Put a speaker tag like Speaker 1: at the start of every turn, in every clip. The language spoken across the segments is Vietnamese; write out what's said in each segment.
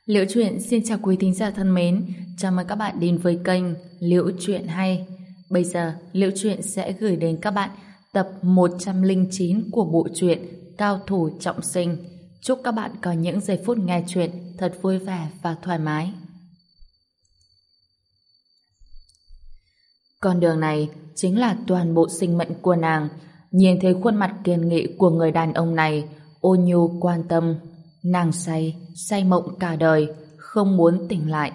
Speaker 1: Liễu Chuyện xin chào quý thính giả thân mến, chào mừng các bạn đến với kênh Liễu Chuyện Hay. Bây giờ, Liễu Chuyện sẽ gửi đến các bạn tập 109 của bộ truyện Cao Thủ Trọng Sinh. Chúc các bạn có những giây phút nghe chuyện thật vui vẻ và thoải mái. Con đường này chính là toàn bộ sinh mệnh của nàng. Nhìn thấy khuôn mặt kiên nghị của người đàn ông này, ôn nhu quan tâm, nàng say mộng cả đời, không muốn tỉnh lại.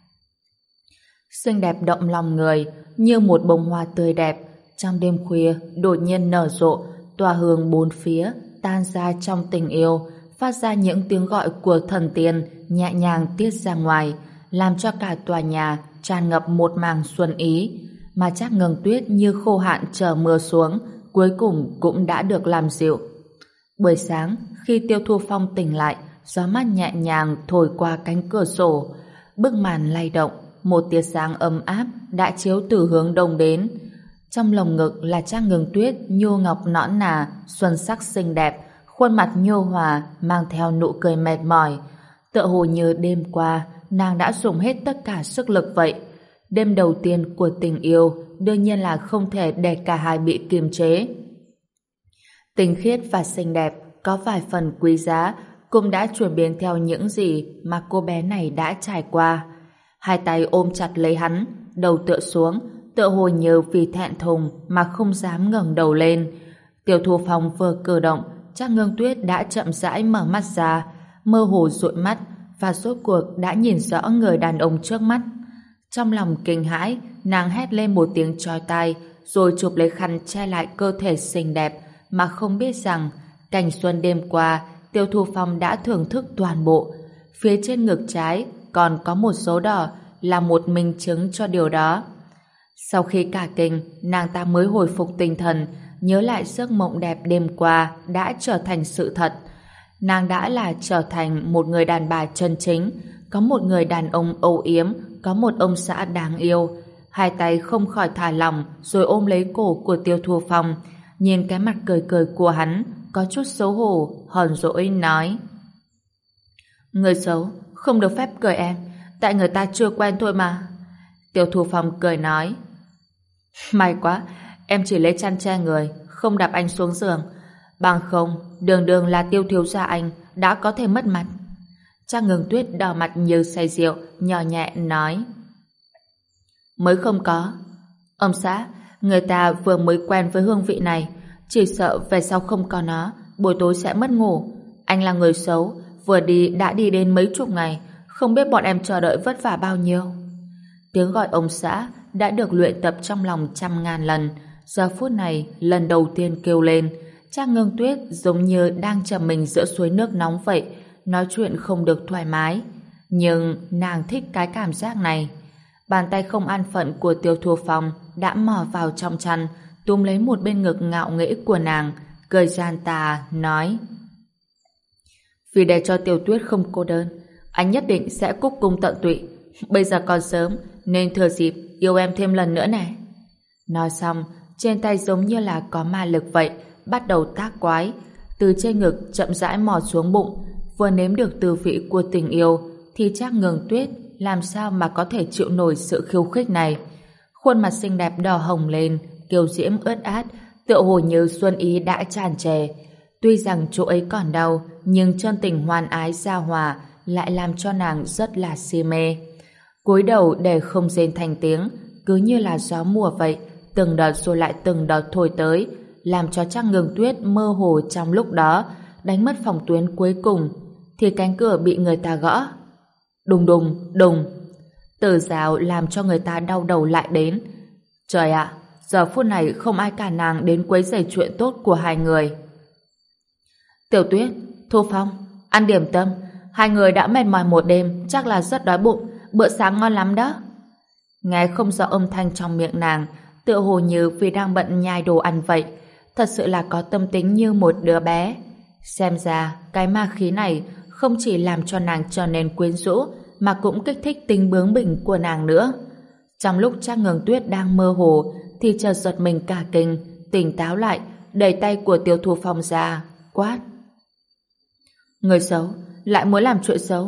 Speaker 1: Xinh đẹp động lòng người, như một bông hoa tươi đẹp, trong đêm khuya đột nhiên nở rộ, tỏa hương bốn phía, tan ra trong tình yêu, phát ra những tiếng gọi của thần tiên nhẹ nhàng tiết ra ngoài, làm cho cả tòa nhà tràn ngập một màng xuân ý. Mà Trác Ngưng Tuyết như khô hạn chờ mưa xuống, cuối cùng cũng đã được làm dịu. Buổi sáng, khi Tiêu Thu Phong tỉnh lại, gió mát nhẹ nhàng thổi qua cánh cửa sổ, bức màn lay động, một tia sáng ấm áp đã chiếu từ hướng đông đến. Trong lồng ngực là Trác Ngưng Tuyết nhu ngọc nõn nà, xuân sắc xinh đẹp, khuôn mặt nhu hòa mang theo nụ cười mệt mỏi, tựa hồ như đêm qua nàng đã dùng hết tất cả sức lực vậy. Đêm đầu tiên của tình yêu đương nhiên là không thể để cả hai bị kiềm chế. Tinh khiết và xinh đẹp có vài phần quý giá cũng đã chuyển biến theo những gì mà cô bé này đã trải qua. Hai tay ôm chặt lấy hắn, đầu tựa xuống, tựa hồ như vì thẹn thùng mà không dám ngẩng đầu lên. Tiêu Thu Phong vừa cử động, Trác Ngưng Tuyết đã chậm rãi mở mắt ra, mơ hồ dụi mắt và rốt cuộc đã nhìn rõ người đàn ông trước mắt. Trong lòng kinh hãi, nàng hét lên một tiếng chói tai, rồi chụp lấy khăn che lại cơ thể xinh đẹp, mà không biết rằng cảnh xuân đêm qua Tiêu Thu Phong đã thưởng thức toàn bộ. Phía trên ngực trái còn có một dấu đỏ là một minh chứng cho điều đó. Sau khi cả kinh, nàng ta mới hồi phục tinh thần, nhớ lại giấc mộng đẹp đêm qua đã trở thành sự thật. Nàng đã là trở thành một người đàn bà chân chính, có một người đàn ông âu yếm, có một ông xã đáng yêu. Hai tay không khỏi thả lỏng rồi ôm lấy cổ của Tiêu Thu Phong, nhìn cái mặt cười cười của hắn, có chút xấu hổ, hờn dỗi nói: Người xấu, không được phép cười em, tại người ta chưa quen thôi mà. Tiêu Thu Phong cười nói: May quá, em chỉ lấy chăn che người, không đạp anh xuống giường. Bằng không, đường đường là Tiêu thiếu gia anh đã có thể mất mặt. Trác Ngưng Tuyết đỏ mặt như say rượu, nhỏ nhẹ nói: Mới không có. Ông xã, người ta vừa mới quen với hương vị này, chỉ sợ về sau không có nó, buổi tối sẽ mất ngủ. Anh là người xấu, vừa đi đã đi đến mấy chục ngày, không biết bọn em chờ đợi vất vả bao nhiêu. Tiếng gọi ông xã đã được luyện tập trong lòng trăm ngàn lần, giờ phút này lần đầu tiên kêu lên. Trác Ngưng Tuyết giống như đang chầm mình giữa suối nước nóng vậy, nói chuyện không được thoải mái, nhưng nàng thích cái cảm giác này. Bàn tay không an phận của Tiêu Thu Phong đã mò vào trong chăn, túm lấy một bên ngực ngạo nghễ của nàng, cười gian tà nói: Vì để cho Tiểu Tuyết không cô đơn, anh nhất định sẽ cúc cung tận tụy. Bây giờ còn sớm, nên thừa dịp yêu em thêm lần nữa nè. Nói xong, trên tay giống như là có ma lực vậy, bắt đầu tác quái, từ trên ngực chậm rãi mò xuống bụng. Vừa nếm được tư vị của tình yêu thì Trác Ngưng Tuyết làm sao mà có thể chịu nổi sự khiêu khích này. Khuôn mặt xinh đẹp đỏ hồng lên, kiều diễm ướt át, tựa hồ như xuân ý đã tràn trề. Tuy rằng chỗ ấy còn đau, nhưng chân tình hoan ái giao hòa lại làm cho nàng rất là si mê. Cúi đầu để không rên thành tiếng, cứ như là gió mùa vậy, từng đợt rồi lại từng đợt thổi tới, làm cho Trác Ngưng Tuyết mơ hồ trong lúc đó. Đánh mất phòng tuyến cuối cùng thì cánh cửa bị người ta gõ. Đùng đùng đùng, từ rào làm cho người ta đau đầu lại đến. Trời ạ, giờ phút này không ai cả nàng đến quấy rầy chuyện tốt của hai người. Tiểu Tuyết, Thu Phong, ăn điểm tâm. Hai người đã mệt mỏi một đêm, chắc là rất đói bụng. Bữa sáng ngon lắm đó. Nghe không rõ âm thanh trong miệng nàng, tựa hồ như vì đang bận nhai đồ ăn vậy. Thật sự là có tâm tính như một đứa bé. Xem ra cái ma khí này không chỉ làm cho nàng trở nên quyến rũ, mà cũng kích thích tính bướng bỉnh của nàng nữa. Trong lúc Trác Ngưng Tuyết đang mơ hồ thì chợt giật mình cả kinh, tỉnh táo lại, đẩy tay của Tiêu Thu Phong ra, quát: Người xấu, lại muốn làm chuyện xấu,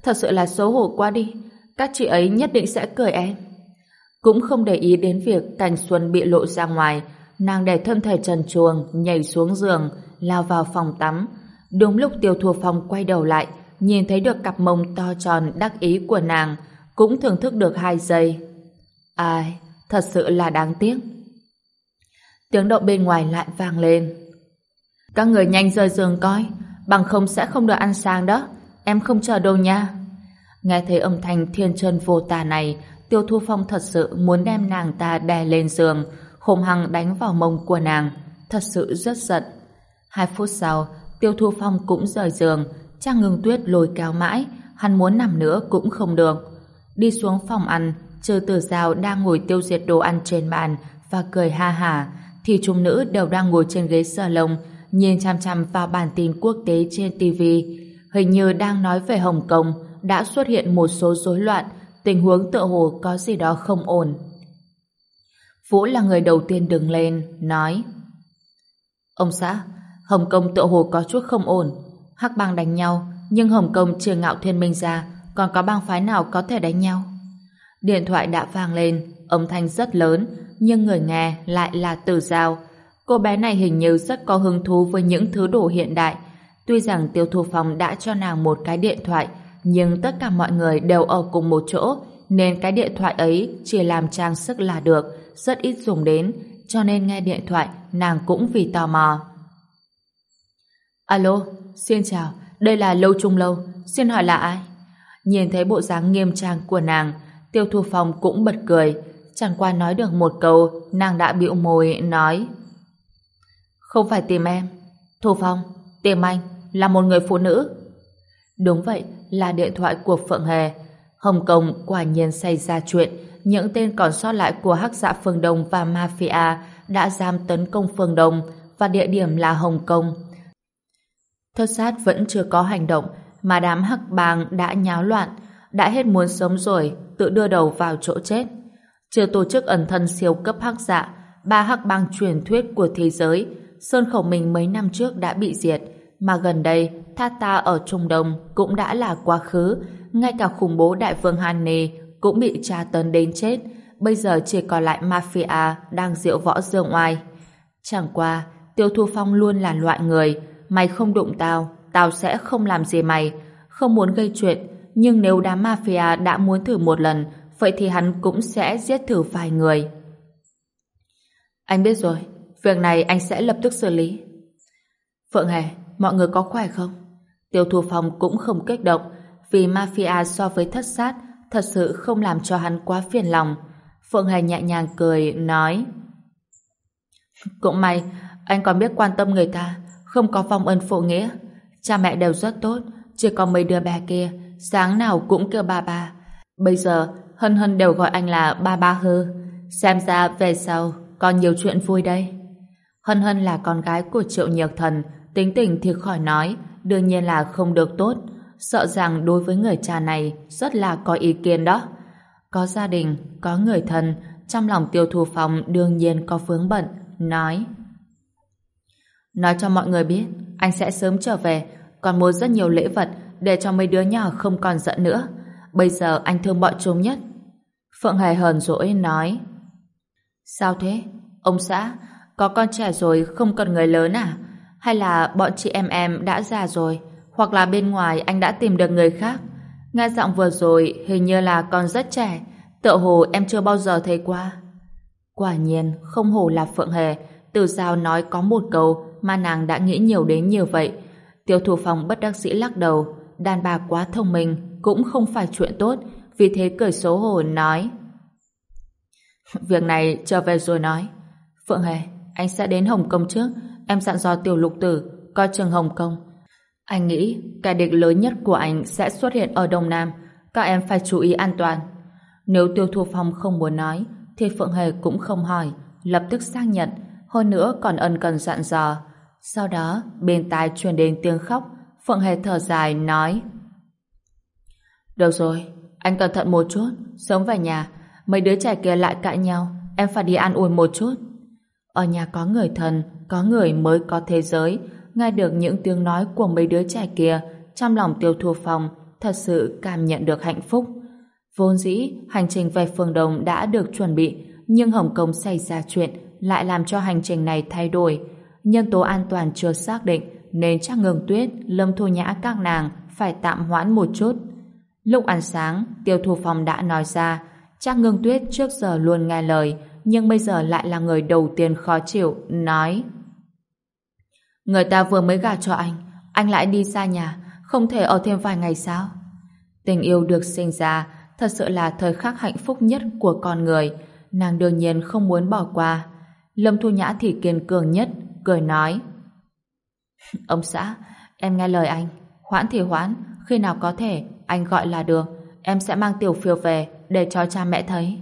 Speaker 1: thật sự là xấu hổ quá đi. Các chị ấy nhất định sẽ cười em. Cũng không để ý đến việc Cảnh Xuân bị lộ ra ngoài, nàng để thân thể trần truồng nhảy xuống giường, lao vào phòng tắm. Đúng lúc Tiêu Thu Phong quay đầu lại, nhìn thấy được cặp mông to tròn đắc ý của nàng, cũng thưởng thức được 2 giây. Ai, thật sự là đáng tiếc. Tiếng động bên ngoài lại vang lên. Các người nhanh rời giường coi, bằng không sẽ không được ăn sáng đó. Em không chờ đâu nha. Nghe thấy âm thanh thiên chân vô tà này, Tiêu Thu Phong thật sự muốn đem nàng ta đè lên giường, hung hăng đánh vào mông của nàng. Thật sự rất giận. 2 phút sau, Tiêu Thu Phong cũng rời giường. Trang Ngưng Tuyết lôi kéo mãi, hắn muốn nằm nữa cũng không được. Đi xuống phòng ăn, Trừ Tử Giao đang ngồi tiêu diệt đồ ăn trên bàn và cười ha hả, thì chúng nữ đều đang ngồi trên ghế salon, nhìn chằm chằm vào bản tin quốc tế trên TV. Hình như đang nói về Hồng Kông đã xuất hiện một số rối loạn, tình huống tựa hồ có gì đó không ổn. Vũ là người đầu tiên đứng lên, nói: Ông xã, Hồng Kông tựa hồ có chút không ổn. Hắc bang đánh nhau, nhưng Hồng Kông trừ Ngạo Thiên Minh ra, còn có bang phái nào có thể đánh nhau? Điện thoại đã vang lên, âm thanh rất lớn, nhưng người nghe lại là Tử Giao. Cô bé này hình như rất có hứng thú với những thứ đồ hiện đại. Tuy rằng Tiêu Thu Phong đã cho nàng một cái điện thoại, nhưng tất cả mọi người đều ở cùng một chỗ, nên cái điện thoại ấy chỉ làm trang sức là được, rất ít dùng đến, cho nên nghe điện thoại nàng cũng vì tò mò. Alo, xin chào, đây là Lâu Trung Lâu, xin hỏi là ai? Nhìn thấy bộ dáng nghiêm trang của nàng, Tiêu Thu Phong cũng bật cười, chẳng qua nói được một câu, nàng đã bĩu môi nói: Không phải tìm em, Thu Phong, tìm anh, là một người phụ nữ. Đúng vậy, là điện thoại của Phượng Hề. Hồng Kông quả nhiên xảy ra chuyện, những tên còn sót lại của Hắc Dạ Phương Đông và Mafia đã dám tấn công Phương Đông, và địa điểm là Hồng Kông. Thất sát vẫn chưa có hành động, mà đám Hắc bang đã nháo loạn, đã hết muốn sống rồi, tự đưa đầu vào chỗ chết. Trừ tổ chức ẩn thân siêu cấp Hắc Dạ, 3 Hắc bang truyền thuyết của thế giới, Sơn Khẩu Minh mấy năm trước đã bị diệt, mà gần đây Thata ở Trung Đông cũng đã là quá khứ, ngay cả khủng bố đại vương Hanni cũng bị tra tấn đến chết, bây giờ chỉ còn lại Mafia đang diễu võ dương oai. Chẳng qua, Tiêu Thu Phong luôn là loại người, mày không đụng tao, tao sẽ không làm gì mày, không muốn gây chuyện, nhưng nếu đám Mafia đã muốn thử một lần, vậy thì hắn cũng sẽ giết thử vài người. Anh biết rồi, việc này anh sẽ lập tức xử lý. Phượng Hề, mọi người có khỏe không? Tiêu Thu Phong cũng không kích động, vì Mafia so với thất sát thật sự không làm cho hắn quá phiền lòng. Phượng Hề nhẹ nhàng cười, nói: Cũng may, anh còn biết quan tâm người ta, không có vong ân phụ nghĩa. Cha mẹ đều rất tốt, chỉ có mấy đứa bé kia, sáng nào cũng kêu ba ba. Bây giờ, Hân Hân đều gọi anh là ba ba hư. Xem ra về sau, còn nhiều chuyện vui đây. Hân Hân là con gái của Triệu Nhược Thần, tính tình thì khỏi nói, đương nhiên là không được tốt. Sợ rằng đối với người cha này rất là có ý kiến đó. Có gia đình, có người thân, trong lòng Tiêu Thu Phong đương nhiên có vướng bận, nói: Nói cho mọi người biết, anh sẽ sớm trở về, còn mua rất nhiều lễ vật để cho mấy đứa nhỏ không còn giận nữa. Bây giờ anh thương bọn chúng nhất. Phượng Hề hờn dỗi nói: Sao thế? Ông xã, có con trẻ rồi không cần người lớn à? Hay là bọn chị em đã già rồi? Hoặc là bên ngoài anh đã tìm được người khác? Nghe giọng vừa rồi hình như là còn rất trẻ, tựa hồ em chưa bao giờ thấy qua. Quả nhiên không hổ là Phượng Hề, Từ Giao nói có một câu mà nàng đã nghĩ nhiều đến như vậy. Tiêu Thu Phong bất đắc dĩ lắc đầu, đàn bà quá thông minh cũng không phải chuyện tốt, vì thế cười xấu hổ nói: Việc này trở về rồi nói. Phượng Hề, anh sẽ đến Hồng Kông trước, em dặn dò Tiểu Lục Tử coi chừng Hồng Kông. Anh nghĩ kẻ địch lớn nhất của anh sẽ xuất hiện ở Đông Nam, các em phải chú ý an toàn. Nếu Tiêu Thu Phong không muốn nói thì Phượng Hề cũng không hỏi, lập tức xác nhận, hơn nữa còn ân cần dặn dò. Sau đó bên tai truyền đến tiếng khóc. Phượng Hề thở dài nói: Được rồi, anh cẩn thận một chút, sớm về nhà. Mấy đứa trẻ kia lại cãi nhau, em phải đi ăn ủi một chút. Ở nhà có người thân, có người mới có thế giới. Nghe được những tiếng nói của mấy đứa trẻ kia, trong lòng Tiêu Thu Phong thật sự cảm nhận được hạnh phúc. Vốn dĩ, hành trình về Phương Đông đã được chuẩn bị, nhưng Hồng Kông xảy ra chuyện lại làm cho hành trình này thay đổi. Nhân tố an toàn chưa xác định, nên Trác Ngưng Tuyết, Lâm Thu Nhã các nàng phải tạm hoãn một chút. Lúc ăn sáng, Tiêu Thu Phong đã nói ra, Trác Ngưng Tuyết trước giờ luôn nghe lời, nhưng bây giờ lại là người đầu tiên khó chịu, nói: người ta vừa mới gả cho anh lại đi xa nhà, không thể ở thêm vài ngày sao? Tình yêu được sinh ra thật sự là thời khắc hạnh phúc nhất của con người, nàng đương nhiên không muốn bỏ qua. Lâm Thu Nhã thì kiên cường nhất, cười nói: ông xã, em nghe lời anh, hoãn thì hoãn, khi nào có thể anh gọi là được, em sẽ mang Tiểu Phiêu về để cho cha mẹ thấy.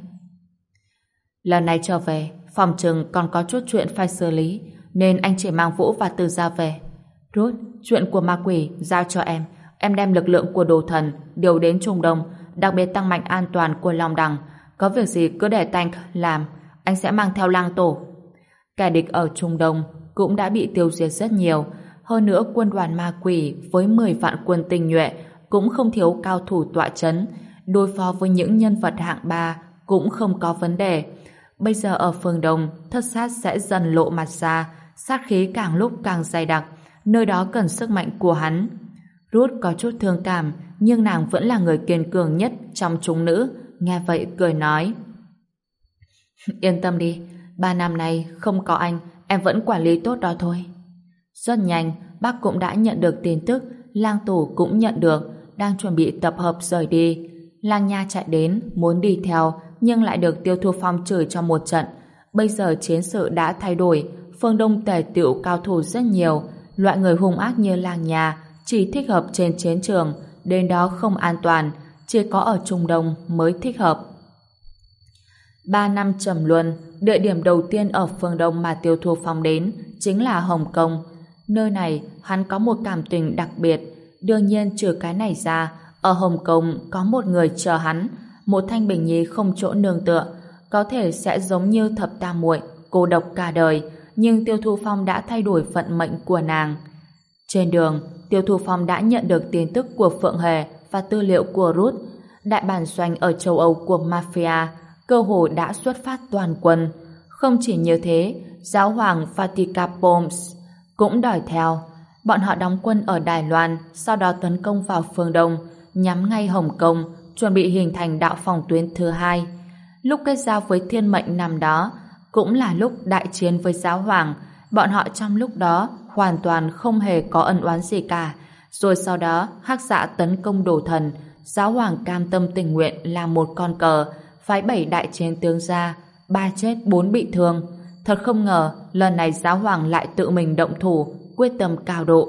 Speaker 1: Lần này trở về, phòng chừng còn có chút chuyện phải xử lý, nên anh chỉ mang Vũ và Từ Gia về. Rút, chuyện của ma quỷ giao cho em đem lực lượng của đồ thần điều đến Trung Đông, đặc biệt tăng mạnh an toàn của Long Đằng. Có việc gì cứ để Tank làm, anh sẽ mang theo Lang Tổ. Kẻ địch ở Trung Đông cũng đã bị tiêu diệt rất nhiều, hơn nữa quân đoàn ma quỷ với 10 vạn quân tinh nhuệ cũng không thiếu cao thủ tọa chấn, đối phó với những nhân vật hạng 3 cũng không có vấn đề. Bây giờ ở phương Đông, thất sát sẽ dần lộ mặt ra, sát khí càng lúc càng dày đặc, nơi đó cần sức mạnh của hắn. Ruth có chút thương cảm, nhưng nàng vẫn là người kiên cường nhất trong chúng nữ, nghe vậy cười nói: yên tâm đi, 3 năm nay không có anh, em vẫn quản lý tốt đó thôi. Rất nhanh, bác cũng đã nhận được tin tức, Lang Tổ cũng nhận được, đang chuẩn bị tập hợp rời đi. Lang Nha chạy đến, muốn đi theo, nhưng lại được Tiêu Thu Phong chửi cho một trận. Bây giờ chiến sự đã thay đổi, phương Đông tề tựu cao thủ rất nhiều, loại người hung ác như Lang Nha chỉ thích hợp trên chiến trường, đến đó không an toàn, chỉ có ở Trung Đông mới thích hợp. 3 năm trầm luân, địa điểm đầu tiên ở phương Đông mà Tiêu Thu Phong đến chính là Hồng Kông. Nơi này hắn có một cảm tình đặc biệt. Đương nhiên trừ cái này ra, ở Hồng Kông có một người chờ hắn, một Thanh Bình Nhi không chỗ nương tựa, có thể sẽ giống như Thập Tam Muội, cô độc cả đời, nhưng Tiêu Thu Phong đã thay đổi vận mệnh của nàng. Trên đường, Tiêu Thu Phong đã nhận được tin tức của Phượng Hề và tư liệu của Ruth. Đại bản doanh ở châu Âu của Mafia cơ hồ đã xuất phát toàn quân. Không chỉ như thế, giáo hoàng Vaticapoms cũng đòi theo. Bọn họ đóng quân ở Đài Loan, sau đó tấn công vào phương Đông, nhắm ngay Hồng Kông, chuẩn bị hình thành đạo phòng tuyến thứ hai. Lúc kết giao với Thiên Mệnh năm đó, cũng là lúc đại chiến với giáo hoàng. Bọn họ trong lúc đó hoàn toàn không hề có ân oán gì cả. Rồi sau đó Hắc Dạ tấn công Đồ Thần, giáo hoàng cam tâm tình nguyện làm một con cờ, phái 7 đại chiến tướng ra, 3 chết 4 bị thương. Thật không ngờ lần này giáo hoàng lại tự mình động thủ, quyết tâm cao độ.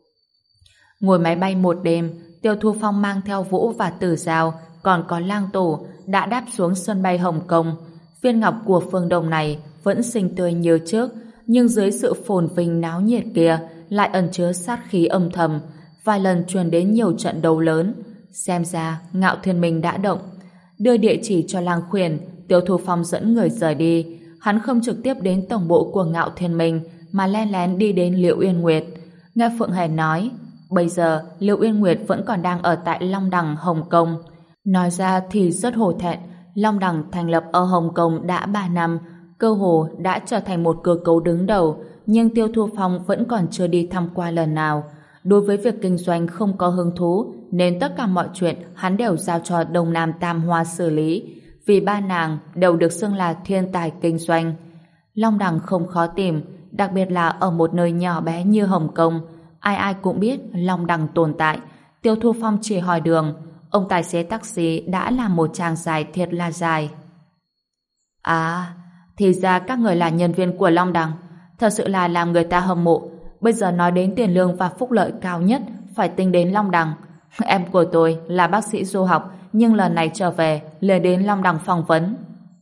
Speaker 1: Ngồi máy bay một đêm, Tiêu Thu Phong mang theo Vũ và Tử Giao, còn có Lang Tổ đã đáp xuống sân bay Hồng Kông. Viên ngọc của phương Đông này vẫn xinh tươi như trước, nhưng dưới sự phồn vinh náo nhiệt kia lại ẩn chứa sát khí âm thầm, vài lần truyền đến nhiều trận đấu lớn. Xem ra Ngạo Thiên Minh đã động. Đưa địa chỉ cho Lang Khuyển, Tiêu Thu Phong dẫn người rời đi. Hắn không trực tiếp đến tổng bộ của Ngạo Thiên Minh, mà len lén đi đến Liễu Uyên Nguyệt. Nghe Phượng Hề nói, bây giờ Liễu Uyên Nguyệt vẫn còn đang ở tại Long Đằng, Hồng Kông. Nói ra thì rất hổ thẹn, Long Đằng thành lập ở Hồng Kông đã 3 năm, cơ hồ đã trở thành một cơ cấu đứng đầu, nhưng Tiêu Thu Phong vẫn còn chưa đi thăm qua lần nào. Đối với việc kinh doanh không có hứng thú, nên tất cả mọi chuyện hắn đều giao cho Đông Nam Tam Hoa xử lý, vì ba nàng đều được xưng là thiên tài kinh doanh. Long Đằng không khó tìm, đặc biệt là ở một nơi nhỏ bé như Hồng Kông, ai ai cũng biết Long Đằng tồn tại. Tiêu Thu Phong chỉ hỏi đường, ông tài xế taxi đã làm một tràng dài thiệt là dài. À, thì ra các người là nhân viên của Long Đằng, thật sự là làm người ta hâm mộ. Bây giờ nói đến tiền lương và phúc lợi cao nhất phải tính đến Long Đằng. Em của tôi là bác sĩ du học, nhưng lần này trở về liền đến Long Đằng phỏng vấn.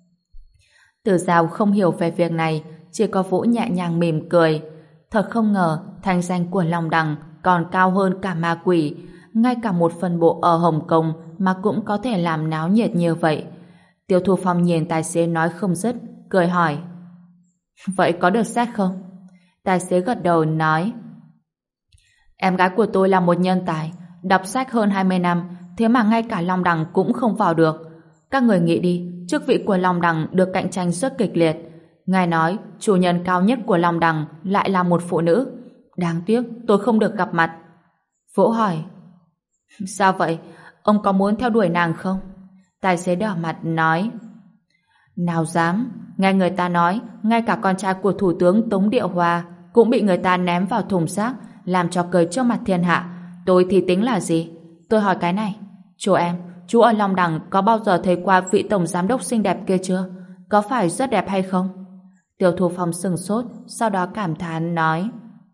Speaker 1: Tử Giao không hiểu về việc này, chỉ có Vũ nhẹ nhàng mỉm cười. Thật không ngờ thành danh của Long Đằng còn cao hơn cả ma quỷ, ngay cả một phân bộ ở Hồng Kông mà cũng có thể làm náo nhiệt như vậy. Tiêu Thu Phong nhìn tài xế nói không dứt, cười hỏi: vậy có được xét không? Tài xế gật đầu nói: em gái của tôi là một nhân tài, Đọc sách hơn 20 năm, thế mà ngay cả Long Đằng cũng không vào được. Các người nghĩ đi, chức vị của Long Đằng được cạnh tranh rất kịch liệt. Ngài nói, chủ nhân cao nhất của Long Đằng lại là một phụ nữ. Đáng tiếc, tôi không được gặp mặt. Vũ hỏi, sao vậy? Ông có muốn theo đuổi nàng không? Tài xế đỏ mặt nói, nào dám, nghe người ta nói, ngay cả con trai của Thủ tướng Tống Điệu Hòa cũng bị người ta ném vào thùng rác, làm cho cười trước mặt thiên hạ. Tôi thì tính là gì? Tôi hỏi cái này, chú ở Long Đằng có bao giờ thấy qua vị tổng giám đốc xinh đẹp kia chưa? Có phải rất đẹp hay không? Tiêu Thu Phong sừng sốt, sau đó cảm thán nói,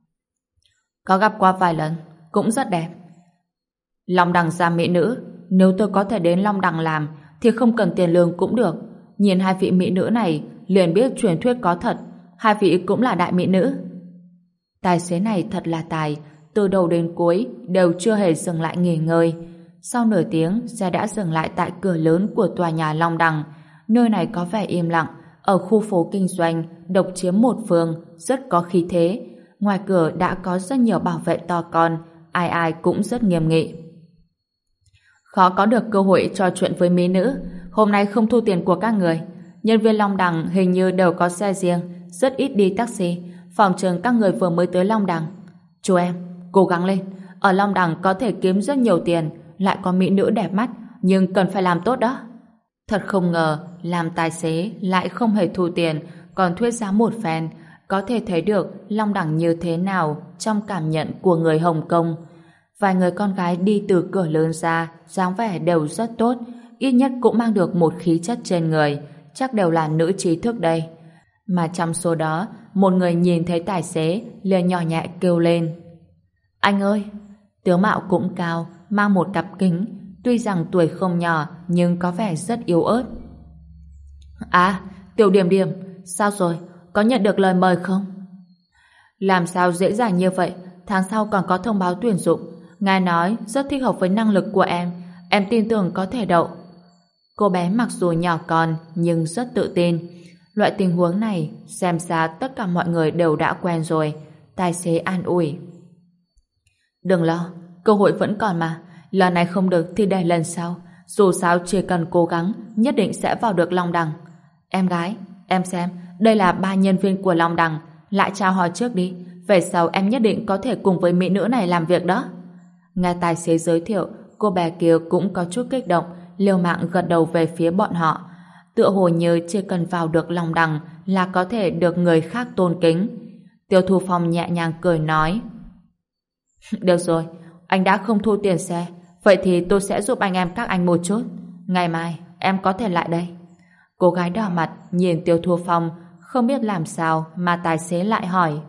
Speaker 1: có gặp qua vài lần, cũng rất đẹp. Long Đằng ra mỹ nữ, nếu tôi có thể đến Long Đằng làm thì không cần tiền lương cũng được. Nhìn hai vị mỹ nữ này liền biết truyền thuyết có thật, hai vị cũng là đại mỹ nữ. Tài xế này thật là tài, từ đầu đến cuối đều chưa hề dừng lại nghỉ ngơi. Sau nửa tiếng, xe đã dừng lại tại cửa lớn của tòa nhà Long Đằng. Nơi này có vẻ im lặng, ở khu phố kinh doanh, độc chiếm một phường, rất có khí thế. Ngoài cửa đã có rất nhiều bảo vệ to con, ai ai cũng rất nghiêm nghị. Khó có được cơ hội trò chuyện với mỹ nữ, hôm nay không thu tiền của các người. Nhân viên Long Đằng hình như đều có xe riêng, rất ít đi taxi. Phòng trường các người vừa mới tới Long Đằng. Chú em, cố gắng lên. Ở Long Đằng có thể kiếm rất nhiều tiền, lại có mỹ nữ đẹp mắt, nhưng cần phải làm tốt đó. Thật không ngờ, làm tài xế lại không hề thu tiền, còn thuyết giá một phen, có thể thấy được Long Đằng như thế nào trong cảm nhận của người Hồng Kông. Vài người con gái đi từ cửa lớn ra, dáng vẻ đều rất tốt, ít nhất cũng mang được một khí chất trên người, chắc đều là nữ trí thức đây. Mà trong số đó, một người nhìn thấy tài xế, liền nhỏ nhẹ kêu lên. Anh ơi! Tướng mạo cũng cao, mang một cặp kính, tuy rằng tuổi không nhỏ, nhưng có vẻ rất yếu ớt. À, Tiểu Điểm Điểm, sao rồi? Có nhận được lời mời không? Làm sao dễ dàng như vậy? Tháng sau còn có thông báo tuyển dụng. Ngài nói rất thích hợp với năng lực của em tin tưởng có thể đậu. Cô bé mặc dù nhỏ con nhưng rất tự tin. Loại tình huống này xem ra tất cả mọi người đều đã quen rồi. Tài xế an ủi. Đừng lo, cơ hội vẫn còn mà. Lần này không được thì để lần sau. Dù sao chỉ cần cố gắng nhất định sẽ vào được Long Đằng. Em gái, em xem, đây là 3 nhân viên của Long Đằng. Lại chào hỏi trước đi. Về sau em nhất định có thể cùng với mỹ nữ này làm việc đó. Nghe tài xế giới thiệu, cô bé kia cũng có chút kích động, liều mạng gật đầu về phía bọn họ. Tựa hồ như chỉ cần vào được Long Đằng là có thể được người khác tôn kính. Tiêu Thu Phong nhẹ nhàng cười nói. Được rồi, anh đã không thu tiền xe, vậy thì tôi sẽ giúp anh em các anh một chút. Ngày mai em có thể lại đây. Cô gái đỏ mặt nhìn Tiêu Thu Phong, không biết làm sao mà tài xế lại hỏi.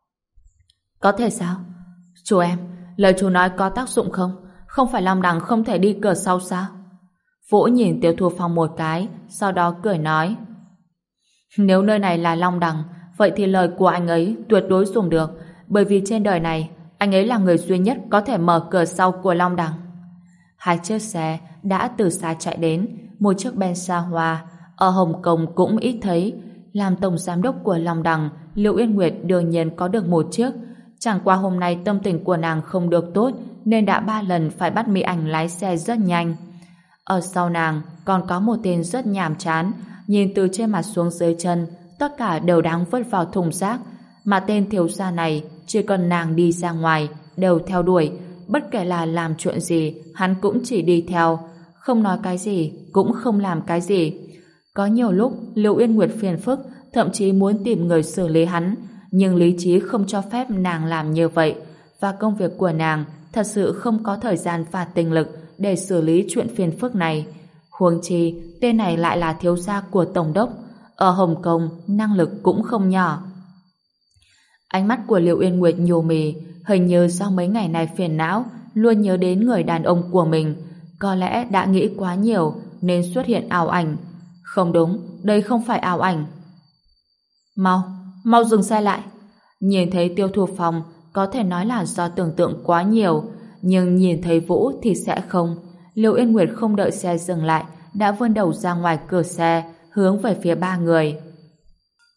Speaker 1: Có thể sao? Chú em, lời chú nói có tác dụng không? Không phải Long Đằng không thể đi cửa sau sao? Vũ nhìn Tiêu Thu Phong một cái, sau đó cười nói. Nếu nơi này là Long Đằng, vậy thì lời của anh ấy tuyệt đối dùng được, bởi vì trên đời này, anh ấy là người duy nhất có thể mở cửa sau của Long Đằng. Hai chiếc xe đã từ xa chạy đến, một chiếc Ben xa hoa, ở Hồng Kông cũng ít thấy. Làm tổng giám đốc của Long Đằng, Lưu Yên Nguyệt đương nhiên có được một chiếc. Chẳng qua hôm nay tâm tình của nàng không được tốt, nên đã 3 lần phải bắt Mỹ Ảnh lái xe rất nhanh. Ở sau nàng còn có một tên rất nhàm chán, nhìn từ trên mặt xuống dưới chân, tất cả đều đáng vứt vào thùng rác. Mà tên thiếu gia này, chỉ cần nàng đi ra ngoài, đều theo đuổi. Bất kể là làm chuyện gì, hắn cũng chỉ đi theo. Không nói cái gì, cũng không làm cái gì. Có nhiều lúc, Lưu Yên Nguyệt phiền phức, thậm chí muốn tìm người xử lý hắn. Nhưng lý trí không cho phép nàng làm như vậy. Và công việc của nàng thật sự không có thời gian và tinh lực để xử lý chuyện phiền phức này. Huống chi, tên này lại là thiếu gia của Tổng đốc. Ở Hồng Kông, năng lực cũng không nhỏ. Ánh mắt của Liệu Yên Nguyệt nhù mì, hình như do mấy ngày này phiền não, luôn nhớ đến người đàn ông của mình. Có lẽ đã nghĩ quá nhiều, nên xuất hiện ảo ảnh. Không đúng, đây không phải ảo ảnh. Mau dừng xe lại. Nhìn thấy Tiêu Thu Phong, có thể nói là do tưởng tượng quá nhiều, nhưng nhìn thấy Vũ thì sẽ không. Liệu Yên Nguyệt không đợi xe dừng lại, đã vươn đầu ra ngoài cửa xe, hướng về phía 3 người.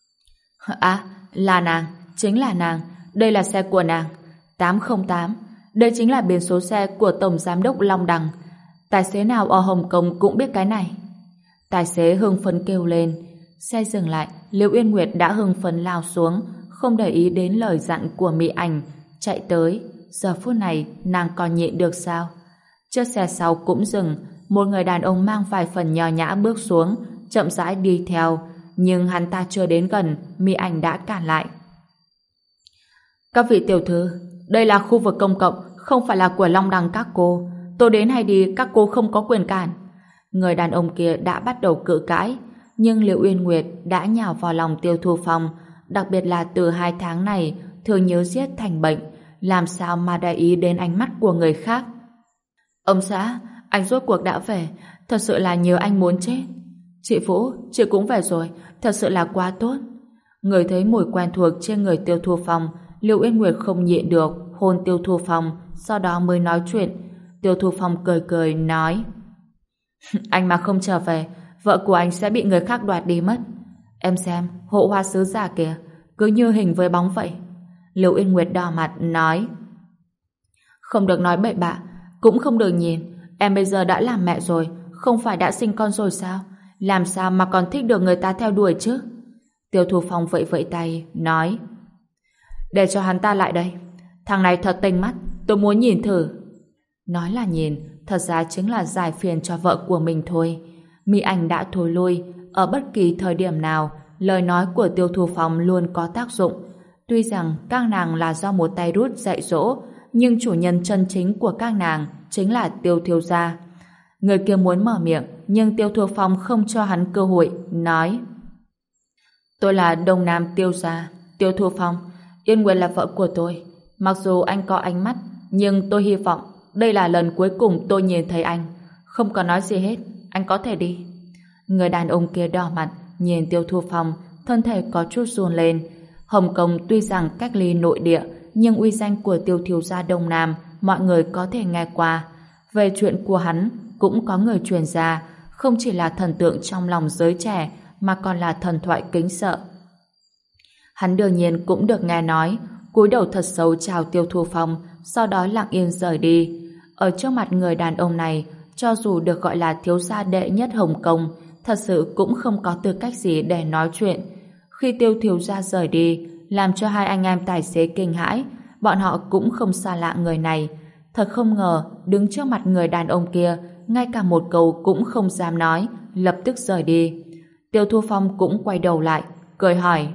Speaker 1: À, là nàng, chính là nàng, đây là xe của nàng. 808. Đây chính là biển số xe của Tổng Giám đốc Long Đằng. Tài xế nào ở Hồng Kông cũng biết cái này. Tài xế hưng phấn kêu lên. Xe dừng lại, Liễu Yên Nguyệt đã hưng phấn lao xuống, không để ý đến lời dặn của Mỹ Ảnh, chạy tới. Giờ phút này, nàng còn nhịn được sao? Chiếc xe sau cũng dừng, một người đàn ông mang vài phần nho nhã bước xuống, chậm rãi đi theo, nhưng hắn ta chưa đến gần, Mỹ Ảnh đã cản lại. Các vị tiểu thư, đây là khu vực công cộng, không phải là của Long Đằng các cô. Tôi đến hay đi, các cô không có quyền cản. Người đàn ông kia đã bắt đầu cự cãi, nhưng Liễu Uyên Nguyệt đã nhào vào lòng Tiêu Thu Phong, đặc biệt là từ 2 tháng này, thường nhớ giết thành bệnh, làm sao mà để ý đến ánh mắt của người khác. Ông xã, anh rốt cuộc đã về, thật sự là nhớ anh muốn chết. Chị Vũ, chị cũng về rồi, thật sự là quá tốt. Người thấy mùi quen thuộc trên người Tiêu Thu Phong, Liễu Uyên Nguyệt không nhịn được, hôn Tiêu Thu Phong, sau đó mới nói chuyện. Tiêu Thu Phong cười cười, nói: Anh mà không trở về, vợ của anh sẽ bị người khác đoạt đi mất. Em xem, hộ hoa sứ giả kìa, cứ như hình với bóng vậy. Liễu Uyên Nguyệt đỏ mặt, nói: Không được nói bậy bạ, cũng không được nhìn. Em bây giờ đã làm mẹ rồi, không phải đã sinh con rồi sao? Làm sao mà còn thích được người ta theo đuổi chứ? Tiêu Thu Phong vẫy vẫy tay, nói: Để cho hắn ta lại đây. Thằng này thật tinh mắt, tôi muốn nhìn thử. Nói là nhìn, thật ra chính là giải phiền cho vợ của mình thôi. Mỹ Anh đã thối lui, ở bất kỳ thời điểm nào, lời nói của Tiêu Thu Phong luôn có tác dụng. Tuy rằng các nàng là do một tay đút dạy dỗ, nhưng chủ nhân chân chính của các nàng chính là Tiêu thiếu gia. Người kia muốn mở miệng, nhưng Tiêu Thu Phong không cho hắn cơ hội, nói: Tôi là Đông Nam Tiêu gia, Tiêu Thu Phong, Yên Nguyệt là vợ của tôi. Mặc dù anh có ánh mắt, nhưng tôi hy vọng đây là lần cuối cùng tôi nhìn thấy anh. Không có nói gì hết, anh có thể đi. Người đàn ông kia đỏ mặt, nhìn Tiêu Thu Phong, thân thể có chút run lên. Hồng Kông tuy rằng cách ly nội địa, nhưng uy danh của Tiêu thiếu gia Đông Nam mọi người có thể nghe qua. Về chuyện của hắn cũng có người truyền ra, không chỉ là thần tượng trong lòng giới trẻ mà còn là thần thoại kính sợ. Hắn đương nhiên cũng được nghe nói, cúi đầu thật xấu chào Tiêu Thu Phong, sau đó lặng yên rời đi. Ở trước mặt người đàn ông này, cho dù được gọi là thiếu gia đệ nhất Hồng Kông, thật sự cũng không có tư cách gì để nói chuyện. Khi Tiêu thiếu gia rời đi, làm cho hai anh em tài xế kinh hãi, bọn họ cũng không xa lạ người này. Thật không ngờ, đứng trước mặt người đàn ông kia, ngay cả một câu cũng không dám nói, lập tức rời đi. Tiêu Thu Phong cũng quay đầu lại, cười hỏi: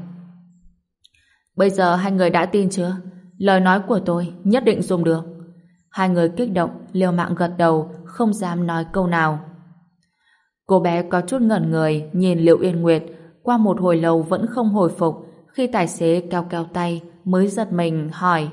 Speaker 1: Bây giờ hai người đã tin chưa? Lời nói của tôi nhất định dùng được. Hai người kích động, liều mạng gật đầu, không dám nói câu nào. Cô bé có chút ngẩn người, nhìn Liễu Yên Nguyệt, qua một hồi lâu vẫn không hồi phục. Khi tài xế kéo kéo tay, mới giật mình hỏi: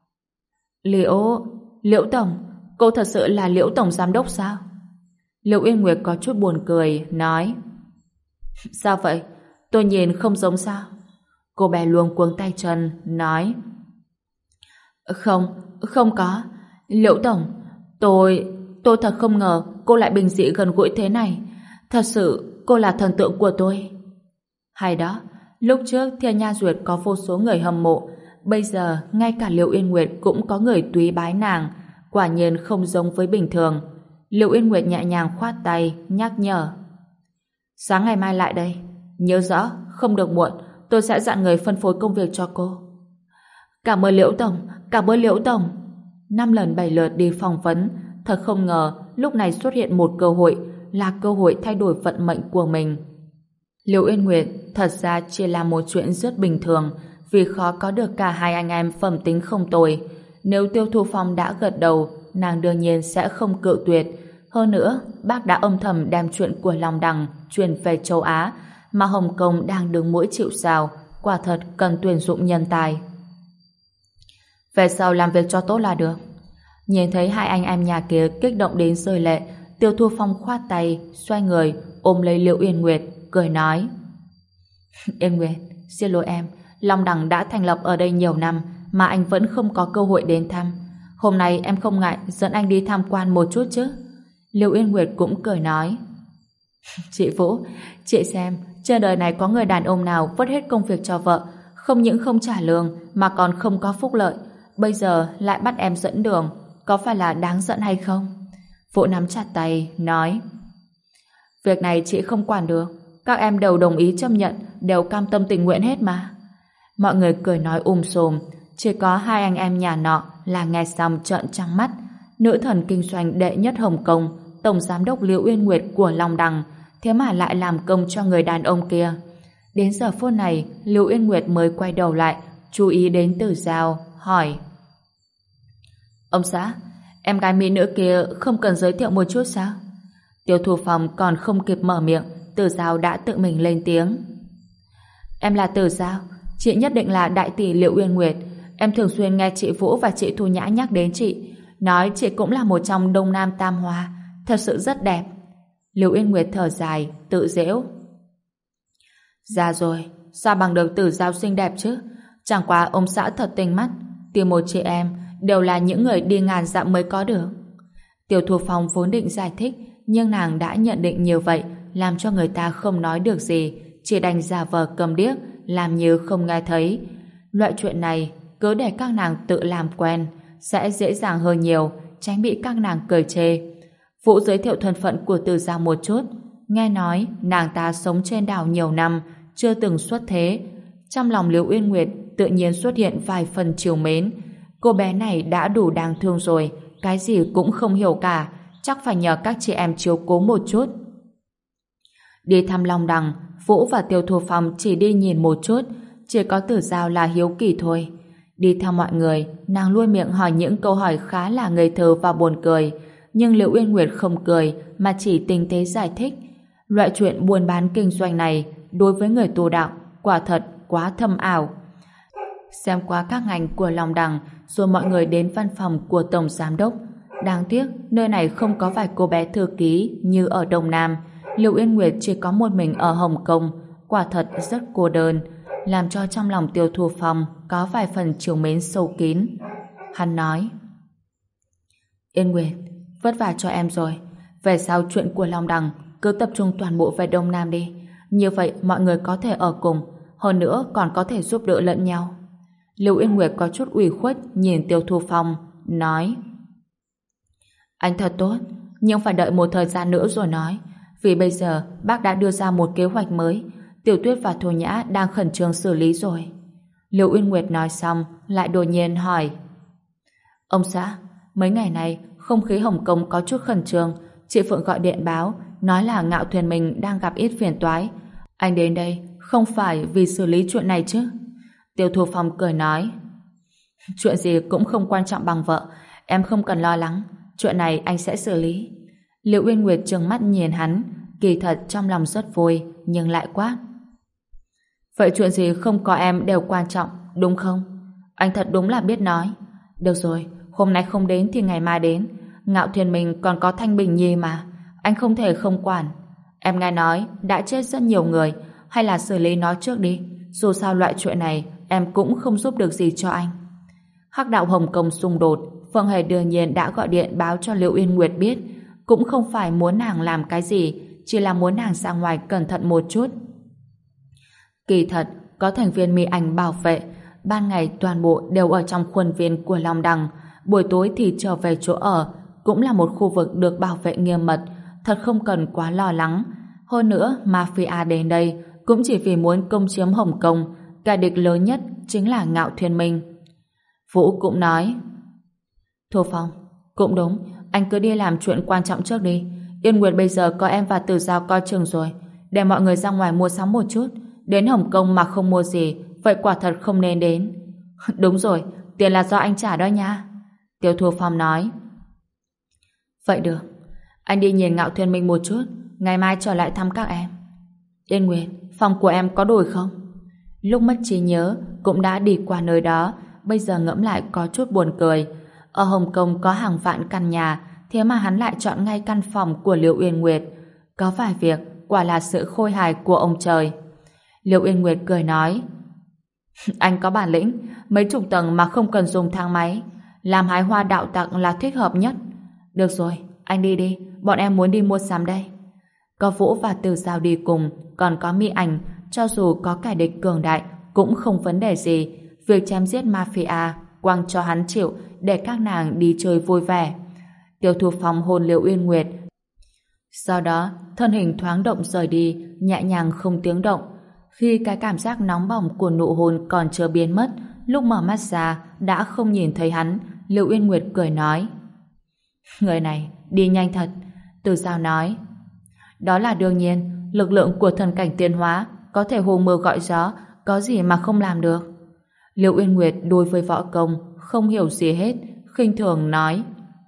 Speaker 1: Liễu Tổng, cô thật sự là Liễu Tổng Giám đốc sao? Liễu Yên Nguyệt có chút buồn cười, nói: Sao vậy? Tôi nhìn không giống sao? Cô bé luống cuống tay chân, nói: Không có. Liễu Tổng, tôi thật không ngờ cô lại bình dị gần gũi thế này. Thật sự, cô là thần tượng của tôi. Hay đó, lúc trước Thiên Nha Duyệt có vô số người hâm mộ, bây giờ ngay cả Liễu Yên Nguyệt cũng có người túy bái nàng, quả nhiên không giống với bình thường. Liễu Yên Nguyệt nhẹ nhàng khoát tay, nhắc nhở: Sáng ngày mai lại đây. Nhớ rõ, không được muộn, tôi sẽ dặn người phân phối công việc cho cô. Cảm ơn Liễu Tổng, cảm ơn Liễu Tổng. 5 lần 7 lượt đi phỏng vấn, thật không ngờ lúc này xuất hiện một cơ hội, là cơ hội thay đổi vận mệnh của mình. Liễu Yên Nguyệt thật ra chỉ là một chuyện rất bình thường, vì khó có được cả hai anh em phẩm tính không tồi. Nếu Tiêu Thu Phong đã gật đầu, nàng đương nhiên sẽ không cự tuyệt. Hơn nữa, bác đã âm thầm đem chuyện của Long Đằng truyền về châu Á, mà Hồng Kông đang đứng mũi chịu sào, quả thật cần tuyển dụng nhân tài. Về sau làm việc cho tốt là được. Nhìn thấy hai anh em nhà kia kích động đến rơi lệ, Tiêu Thu Phong khoát tay, xoay người, ôm lấy Liễu Yên Nguyệt, cười nói: Yên Nguyệt, xin lỗi em, Long Đằng đã thành lập ở đây nhiều năm mà anh vẫn không có cơ hội đến thăm. Hôm nay em không ngại dẫn anh đi tham quan một chút chứ? Liễu Yên Nguyệt cũng cười nói: Chị Vũ, chị xem, trên đời này có người đàn ông nào vứt hết công việc cho vợ, không những không trả lương mà còn không có phúc lợi. bây giờ lại bắt em dẫn đường, có phải là đáng giận hay không? Vũ nắm chặt tay, nói: Việc này chị không quản được, các em đều đồng ý chấp nhận, đều cam tâm tình nguyện hết mà. Mọi người cười nói sùm, chỉ có hai anh em nhà nọ là nghe xong trợn trắng mắt. Nữ thần kinh doanh đệ nhất Hồng Kông, tổng giám đốc Liễu Uyên Nguyệt của Long Đằng, thế mà lại làm công cho người đàn ông kia. Đến giờ phút này, Liễu Uyên Nguyệt mới quay đầu lại, chú ý đến Tử Giao, hỏi: Ông xã, em gái mỹ nữ kia không cần giới thiệu một chút sao? Tiêu Thu Phong còn không kịp mở miệng, Tử Giao đã tự mình lên tiếng: Em là Tử Giao, chị nhất định là đại tỷ Liễu Uyên Nguyệt. Em thường xuyên nghe chị Vũ và chị Thu Nhã nhắc đến chị, nói chị cũng là một trong Đông Nam Tam Hoa, thật sự rất đẹp. Liễu Uyên Nguyệt thở dài, tự giễu: Ra rồi, sao bằng được Tử Giao xinh đẹp chứ? Chẳng qua ông xã thật tinh mắt, tìm một chị em đều là những người đi ngàn dặm mới có được. Tiêu Thu Phong vốn định giải thích, nhưng nàng đã nhận định như vậy, làm cho người ta không nói được gì, chỉ đành giả vờ câm điếc, làm như không nghe thấy. Loại chuyện này cứ để các nàng tự làm quen sẽ dễ dàng hơn nhiều, tránh bị các nàng cười chê. Vũ giới thiệu thân phận của Tử Giao một chút. Nghe nói nàng ta sống trên đảo nhiều năm, chưa từng xuất thế. Trong lòng Liễu Uyên Nguyệt tự nhiên xuất hiện vài phần trìu mến. Cô bé này đã đủ đáng thương rồi, cái gì cũng không hiểu cả, chắc phải nhờ các chị em chiếu cố một chút. Đi thăm Long Đằng, Vũ và Tiêu Thu Phong chỉ đi nhìn một chút, chỉ có Tử Giao là hiếu kỳ thôi. Đi theo mọi người, nàng luôn miệng hỏi những câu hỏi khá là ngây thơ và buồn cười, nhưng Liễu Uyên Nguyệt không cười mà chỉ tinh tế giải thích. Loại chuyện buôn bán kinh doanh này đối với người tu đạo quả thật quá thâm ảo. Xem qua các ngành của Long Đằng, rồi mọi người đến văn phòng của Tổng Giám đốc. Đáng tiếc nơi này không có vài cô bé thư ký như ở Đông Nam. Liễu Uyên Nguyệt chỉ có một mình ở Hồng Kông, quả thật rất cô đơn, làm cho trong lòng Tiêu Thu Phong có vài phần trìu mến sâu kín. Hắn nói: Yên Nguyệt, vất vả cho em rồi, về sau chuyện của Long Đằng cứ tập trung toàn bộ về Đông Nam đi, như vậy mọi người có thể ở cùng, hơn nữa còn có thể giúp đỡ lẫn nhau. Liễu Uyên Nguyệt có chút ủy khuất nhìn Tiêu Thu Phong, nói: Anh thật tốt, nhưng phải đợi một thời gian nữa rồi nói, vì bây giờ bác đã đưa ra một kế hoạch mới, Tiểu Tuyết và Thu Nhã đang khẩn trương xử lý rồi. Liễu Uyên Nguyệt nói xong lại đột nhiên hỏi: Ông xã, mấy ngày này không khí Hồng Kông có chút khẩn trương, chị Phượng gọi điện báo nói là Ngạo Thuyền mình đang gặp ít phiền toái. Anh đến đây không phải vì xử lý chuyện này chứ? Tiêu Thu Phong cười nói: Chuyện gì cũng không quan trọng bằng vợ, em không cần lo lắng, chuyện này anh sẽ xử lý. Liễu Uyên Nguyệt trừng mắt nhìn hắn, kỳ thật trong lòng rất vui, nhưng lại quát: Vậy chuyện gì không có em đều quan trọng, đúng không? Anh thật đúng là biết nói. Được rồi, hôm nay không đến thì ngày mai đến. Ngạo Thuyền mình còn có Thanh Bình Nhi mà, anh không thể không quản. Em nghe nói đã chết rất nhiều người, hay là xử lý nó trước đi, dù sao loại chuyện này em cũng không giúp được gì cho anh. Hắc đạo Hồng Kông xung đột, Phượng Hề đương nhiên đã gọi điện báo cho Liễu Uyên Nguyệt biết, cũng không phải muốn nàng làm cái gì, chỉ là muốn nàng ra ngoài cẩn thận một chút. Kỳ thật, có thành viên mỹ ảnh bảo vệ, ban ngày toàn bộ đều ở trong khuôn viên của Long Đằng, buổi tối thì trở về chỗ ở, cũng là một khu vực được bảo vệ nghiêm mật, thật không cần quá lo lắng. Hơn nữa, Mafia đến đây cũng chỉ vì muốn công chiếm Hồng Kông, kẻ địch lớn nhất chính là Ngạo Thuyền Minh. Vũ cũng nói: Thu Phong, cũng đúng, anh cứ đi làm chuyện quan trọng trước đi. Yên Nguyệt bây giờ có em và Tử Giao coi chừng rồi, để mọi người ra ngoài mua sắm một chút. Đến Hồng Kông mà không mua gì, vậy quả thật không nên đến. Đúng rồi, tiền là do anh trả đó nha. Tiêu Thu Phong nói. Vậy được, anh đi nhìn Ngạo Thuyền Minh một chút, ngày mai trở lại thăm các em. Yên Nguyệt, phòng của em có đổi không? Lúc mất trí nhớ cũng đã đi qua nơi đó, bây giờ ngẫm lại có chút buồn cười. Ở Hồng Kông có hàng vạn căn nhà, thế mà hắn lại chọn ngay căn phòng của Liễu Uyên Nguyệt. Có vài việc quả là sự khôi hài của ông trời. Liễu Uyên Nguyệt cười nói: Anh có bản lĩnh, mấy chục tầng mà không cần dùng thang máy, làm hái hoa đạo tặc là thích hợp nhất. Được rồi, anh đi đi, bọn em muốn đi mua sắm đây. Có Vũ và Từ Giao đi cùng, còn có Mỹ Ảnh, cho dù có kẻ địch cường đại cũng không vấn đề gì, việc chém giết mafia quăng cho hắn chịu để các nàng đi chơi vui vẻ. Tiêu Thu Phong hôn Liễu Uyên Nguyệt. Sau đó, thân hình thoáng động rời đi, nhẹ nhàng không tiếng động. Khi cái cảm giác nóng bỏng của nụ hôn còn chưa biến mất, lúc mở mắt ra đã không nhìn thấy hắn, Liễu Uyên Nguyệt cười nói: người này đi nhanh thật. Từ Giao nói: đó là đương nhiên, lực lượng của thần cảnh tiến hóa có thể hô mưa gọi gió, có gì mà không làm được. Liễu Uyên Nguyệt đối với võ công không hiểu gì hết, khinh thường nói: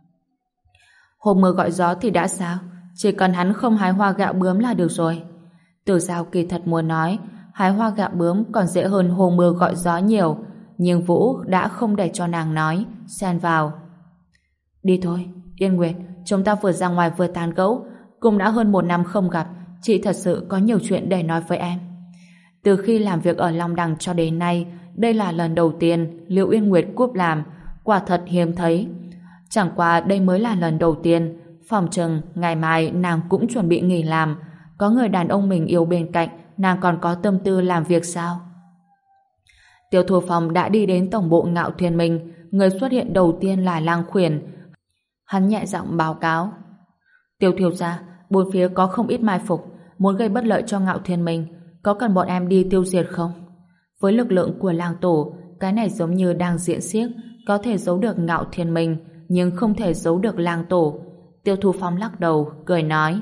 Speaker 1: hô mưa gọi gió thì đã sao, chỉ cần hắn không hái hoa gạo bướm là được rồi. Từ Giao kỳ thật muốn nói hái hoa gạo bướm còn dễ hơn hô mưa gọi gió nhiều, nhưng Vũ đã không để cho nàng nói, xen vào: đi thôi, Yên Nguyệt, chúng ta vừa ra ngoài vừa tán gẫu, cũng đã hơn 1 năm không gặp, chị thật sự có nhiều chuyện để nói với em. Từ khi làm việc ở Long Đằng cho đến nay, đây là lần đầu tiên Liễu Yên Nguyệt cúp làm, quả thật hiếm thấy. Chẳng qua đây mới là lần đầu tiên, phòng chừng ngày mai nàng cũng chuẩn bị nghỉ làm, có người đàn ông mình yêu bên cạnh, nàng còn có tâm tư làm việc sao? Tiêu Thu Phong đã đi đến tổng bộ Ngạo Thiên Minh, người xuất hiện đầu tiên là Lang Khuyển. Hắn nhẹ giọng báo cáo: Tiêu thiếu gia, bốn phía có không ít mai phục, muốn gây bất lợi cho Ngạo Thiên Minh, có cần bọn em đi tiêu diệt không? Với lực lượng của Lang Tổ, cái này giống như đang diễn xiếc, có thể giấu được Ngạo Thiên Minh, nhưng không thể giấu được Lang Tổ. Tiêu Thu Phong lắc đầu, cười nói: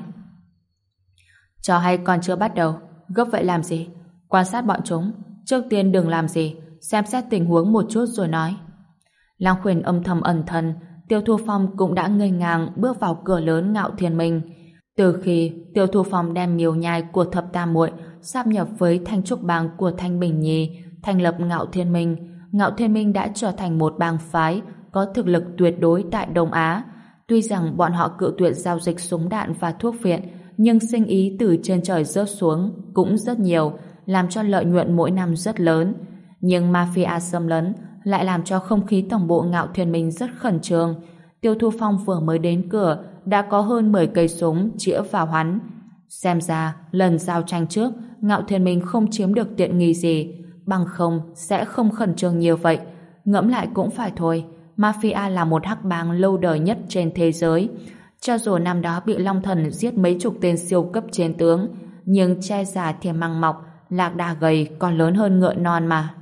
Speaker 1: trò hay còn chưa bắt đầu, gấp vậy làm gì? Quan sát bọn chúng, trước tiên đừng làm gì, xem xét tình huống một chút rồi nói. Lang Khuyển âm thầm ẩn thân, Tiêu Thu Phong cũng đã ngây ngang bước vào cửa lớn Ngạo Thiên Minh. Từ khi Tiêu Thu Phong đem miều nhai của Thập Tam Muội sáp nhập với Thanh Trúc Bang của Thanh Bình Nhi, thành lập Ngạo Thiên Minh, Ngạo Thiên Minh đã trở thành một bang phái có thực lực tuyệt đối tại Đông Á. Tuy rằng bọn họ cự tuyệt giao dịch súng đạn và thuốc viện, nhưng sinh ý từ trên trời rớt xuống cũng rất nhiều, làm cho lợi nhuận mỗi năm rất lớn. Nhưng mafia xâm lấn lại làm cho không khí tổng bộ Ngạo Thiên Minh rất khẩn trương. Tiêu Thu Phong vừa mới đến cửa đã có hơn 10 cây súng chĩa vào hắn. Xem ra lần giao tranh trước Ngạo Thiên Minh không chiếm được tiện nghi gì, bằng không sẽ không khẩn trương nhiều vậy. Ngẫm lại cũng phải thôi, mafia là một hắc bang lâu đời nhất trên thế giới. Cho dù năm đó bị Long Thần giết mấy chục tên siêu cấp chiến tướng, nhưng che già thì măng mọc, lạc đà gầy còn lớn hơn ngựa non mà.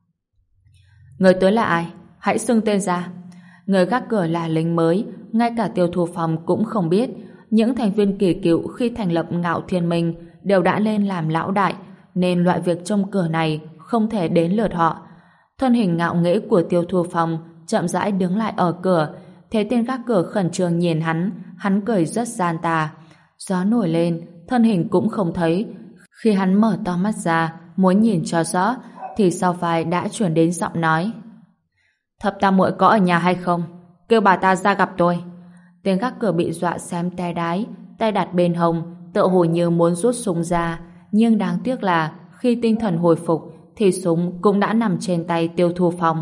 Speaker 1: Người tới là ai? Hãy xưng tên ra. Người gác cửa là lính mới, ngay cả Tiêu Thu Phong cũng không biết. Những thành viên kỳ cựu khi thành lập Ngạo Thiên Minh đều đã lên làm lão đại, nên loại việc trông cửa này không thể đến lượt họ. Thân hình ngạo nghễ của Tiêu Thu Phong chậm rãi đứng lại ở cửa, thấy tên gác cửa khẩn trương nhìn hắn cười rất gian tà. Gió nổi lên, thân hình cũng không thấy. Khi hắn mở to mắt ra, muốn nhìn cho rõ, thì sau vai đã chuyển đến giọng nói: Thập Tam Muội có ở nhà hay không? Kêu bà ta ra gặp tôi. Tên gác cửa bị dọa xém té đái, tay đặt bên hông, tựa hồ như muốn rút súng ra, nhưng đáng tiếc là khi tinh thần hồi phục thì súng cũng đã nằm trên tay Tiêu Thu Phong.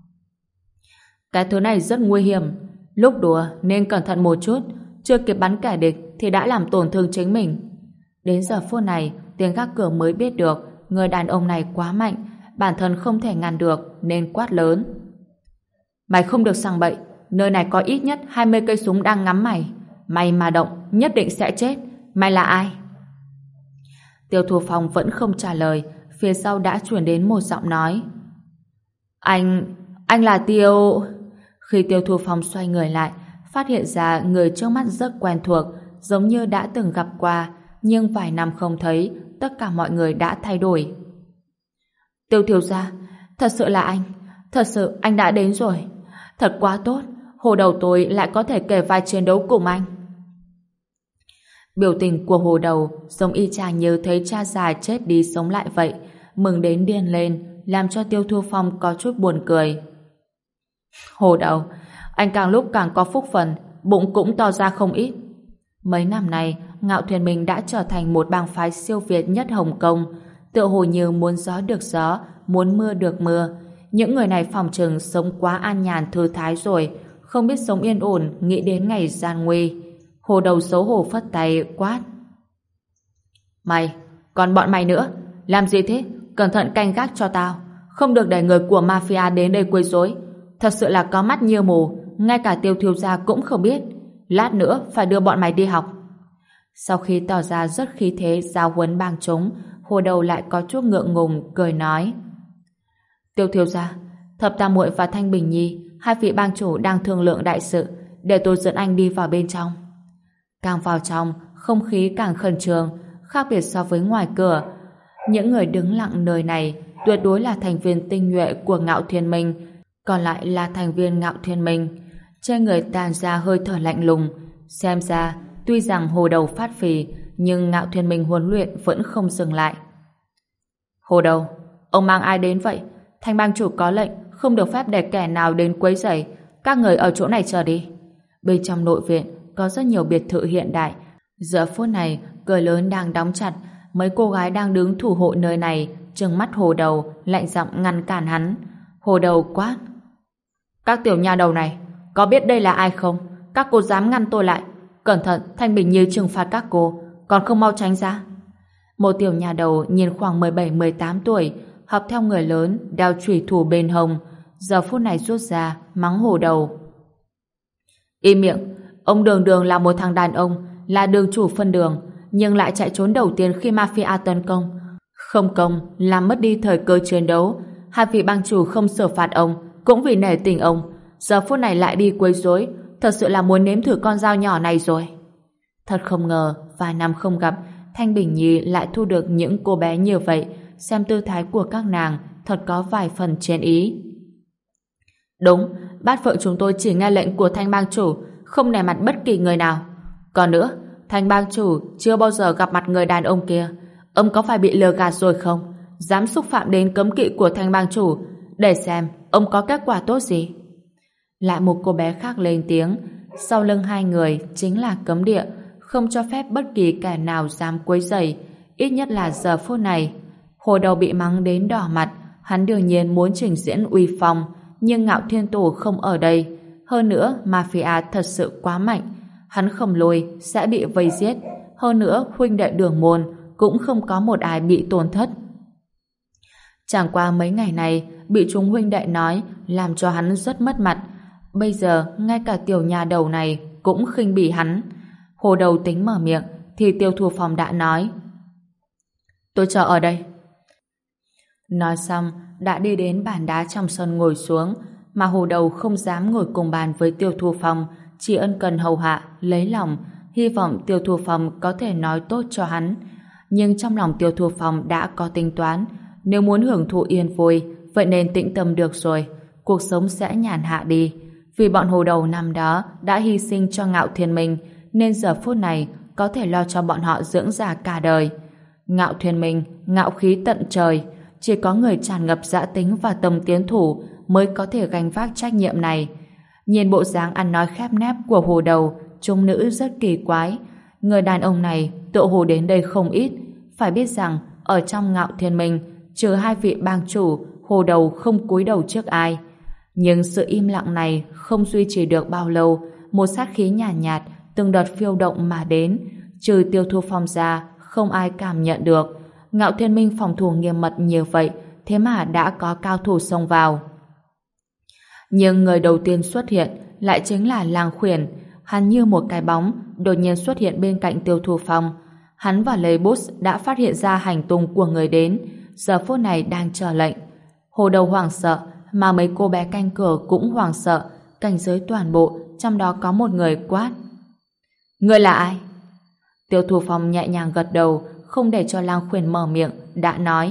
Speaker 1: Cái thứ này rất nguy hiểm, lúc đùa nên cẩn thận một chút, chưa kịp bắn kẻ địch thì đã làm tổn thương chính mình. Đến giờ phút này, tiếng gác cửa mới biết được người đàn ông này quá mạnh, bản thân không thể ngăn được nên quát lớn: Mày không được sang bậy, nơi này có ít nhất 20 cây súng đang ngắm mày. Mày mà động, nhất định sẽ chết. Mày là ai? Tiêu Thu Phong vẫn không trả lời, phía sau đã truyền đến một giọng nói: Anh là Tiêu... Khi Tiêu Thu Phong xoay người lại, phát hiện ra người trước mắt rất quen thuộc, giống như đã từng gặp qua, nhưng vài năm không thấy, tất cả mọi người đã thay đổi. Tiêu thiếu gia, thật sự là anh, thật sự anh đã đến rồi. Thật quá tốt, Hồ Đầu tôi lại có thể kể vai chiến đấu cùng anh. Biểu tình của Hồ Đầu giống y chang như thấy cha già chết đi sống lại vậy, mừng đến điên lên, làm cho Tiêu Thu Phong có chút buồn cười. Hồ Đầu, anh càng lúc càng có phúc phần, bụng cũng to ra không ít. Mấy năm nay, Ngạo Thiên Minh đã trở thành một bang phái siêu việt nhất Hồng Kông, tựa hồ như muốn gió được gió, muốn mưa được mưa. Những người này phòng chừng sống quá an nhàn thư thái rồi, không biết sống yên ổn, nghĩ đến ngày gian nguy. Hồ Đầu xấu hổ phất tay quát: Mày, còn bọn mày nữa, làm gì thế? Cẩn thận canh gác cho tao, không được để người của mafia đến đây quấy rối. thật sự là có mắt như mù, ngay cả Tiêu thiếu gia cũng không biết. Lát nữa phải đưa bọn mày đi học. Sau khi tỏ ra rất khí thế giáo huấn bang chúng, Hồ Đầu lại có chút ngượng ngùng, cười nói: Tiêu thiếu gia, Thập Tam muội và Thanh Bình Nhi, hai vị bang chủ đang thương lượng đại sự, để tôi dẫn anh đi vào bên trong. Càng vào trong, không khí càng khẩn trương, khác biệt so với ngoài cửa. Những người đứng lặng nơi này tuyệt đối là thành viên tinh nhuệ của Ngạo Thiên Minh, còn lại là thành viên Ngạo Thiên Minh. Trên người tàn ra hơi thở lạnh lùng, xem ra tuy rằng Hồ Đầu phát phì, nhưng Ngạo Thiên Minh huấn luyện vẫn không dừng lại. Hồ Đầu, ông mang ai đến vậy? Thanh bang chủ có lệnh không được phép để kẻ nào đến quấy rầy, các người ở chỗ này chờ đi. Bên trong nội viện có rất nhiều biệt thự hiện đại. Giờ phút này cửa lớn đang đóng chặt, mấy cô gái đang đứng thủ hộ nơi này trừng mắt Hồ Đầu, lạnh giọng ngăn cản hắn. Hồ Đầu quát: Các tiểu nha đầu này, có biết đây là ai không? Các cô dám ngăn tôi lại, cẩn thận Thanh Bình Như trừng phạt các cô, còn không mau tránh ra. Một tiểu nha đầu nhìn khoảng 17-18 tuổi, học theo người lớn, đeo chùy thủ bên hông, giờ phút này rút ra mắng Hồ Đầu: Im miệng, ông đường đường là một thằng đàn ông, là đường chủ phân đường, nhưng lại chạy trốn đầu tiên khi mafia tấn công, không công làm mất đi thời cơ chiến đấu. Hai vị bang chủ không xử phạt ông cũng vì nể tình ông, giờ phút này lại đi quấy rối, thật sự là muốn nếm thử con dao nhỏ này rồi. Thật không ngờ vài năm không gặp, Thanh Bình Nhi lại thu được những cô bé như vậy. Xem tư thái của các nàng thật có vài phần chiến ý. Đúng, Bát Phượng chúng tôi chỉ nghe lệnh của Thanh bang chủ, không nể mặt bất kỳ người nào. Còn nữa, Thanh bang chủ chưa bao giờ gặp mặt người đàn ông kia. Ông có phải bị lừa gạt rồi không? Dám xúc phạm đến cấm kỵ của Thanh bang chủ, để xem ông có kết quả tốt gì. Lại một cô bé khác lên tiếng. Sau lưng hai người chính là cấm địa, không cho phép bất kỳ kẻ nào dám quấy rầy. Ít nhất là giờ phút này. Hồ Đầu bị mắng đến đỏ mặt, hắn đương nhiên muốn trình diễn uy phong, nhưng Ngạo Thiên Tổ không ở đây. Hơn nữa, mafia thật sự quá mạnh, hắn không lùi sẽ bị vây giết. Hơn nữa, huynh đệ Đường môn cũng không có một ai bị tổn thất. Chẳng qua mấy ngày này bị chúng huynh đệ nói làm cho hắn rất mất mặt. Bây giờ ngay cả tiểu nhà đầu này cũng khinh bỉ hắn. Hồ Đầu tính mở miệng thì Tiêu Thu Phong đã nói: Tôi chờ ở đây. Nói xong đã đi đến bàn đá trong sân ngồi xuống, mà Hồ Đầu không dám ngồi cùng bàn với Tiêu Thu Phong, chỉ ân cần hầu hạ, lấy lòng, hy vọng Tiêu Thu Phong có thể nói tốt cho hắn. Nhưng trong lòng Tiêu Thu Phong đã có tính toán, nếu muốn hưởng thụ yên vui, vậy nên tĩnh tâm được rồi, cuộc sống sẽ nhàn hạ đi. Vì bọn Hồ Đầu năm đó đã hy sinh cho Ngạo Thiên Minh, nên giờ phút này có thể lo cho bọn họ dưỡng già cả đời. Ngạo Thiên Minh, ngạo khí tận trời, chỉ có người tràn ngập dã tính và tâm tiến thủ mới có thể gánh vác trách nhiệm này. Nhìn bộ dáng ăn nói khép nép của Hồ Đầu, trung nữ rất kỳ quái. Người đàn ông này tựa hồ đến đây không ít. Phải biết rằng ở trong Ngạo Thiên Minh, trừ hai vị bang chủ, Hồ Đầu không cúi đầu trước ai. Nhưng sự im lặng này không duy trì được bao lâu. Một sát khí nhàn nhạt, từng đợt phiêu động mà đến, trừ Tiêu Thu Phong ra không ai cảm nhận được. Ngạo Thiên Minh phòng thủ nghiêm mật như vậy, thế mà đã có cao thủ xông vào. Nhưng người đầu tiên xuất hiện lại chính là Lang Khuyển. Hắn như một cái bóng đột nhiên xuất hiện bên cạnh Tiêu Thu Phong. Hắn và Lê Bút đã phát hiện ra hành tung của người đến, giờ phút này đang chờ lệnh. Hồ Đầu hoảng sợ, mà mấy cô bé canh cửa cũng hoảng sợ, cảnh giới toàn bộ, trong đó có một người quát: Ngươi là ai? Tiêu Thu Phong nhẹ nhàng gật đầu, không để cho Lang Khuyển mở miệng, đã nói: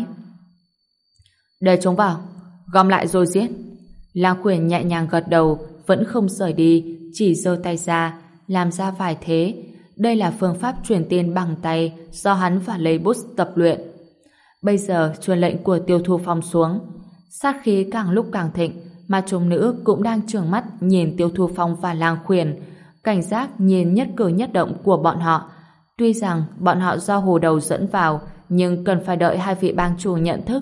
Speaker 1: Để chúng vào, gom lại rồi giết. Lang Khuyển nhẹ nhàng gật đầu, vẫn không rời đi, chỉ giơ tay ra, làm ra vài thế. Đây là phương pháp truyền tin bằng tay do hắn và Lê Bút tập luyện. Bây giờ truyền lệnh của Tiêu Thu Phong xuống, sát khí càng lúc càng thịnh, mà chúng nữ cũng đang trừng mắt nhìn Tiêu Thu Phong và Lang Khuyển, cảnh giác nhìn nhất cử nhất động của bọn họ. Tuy rằng bọn họ do Hồ Đầu dẫn vào, nhưng cần phải đợi hai vị bang chủ nhận thức.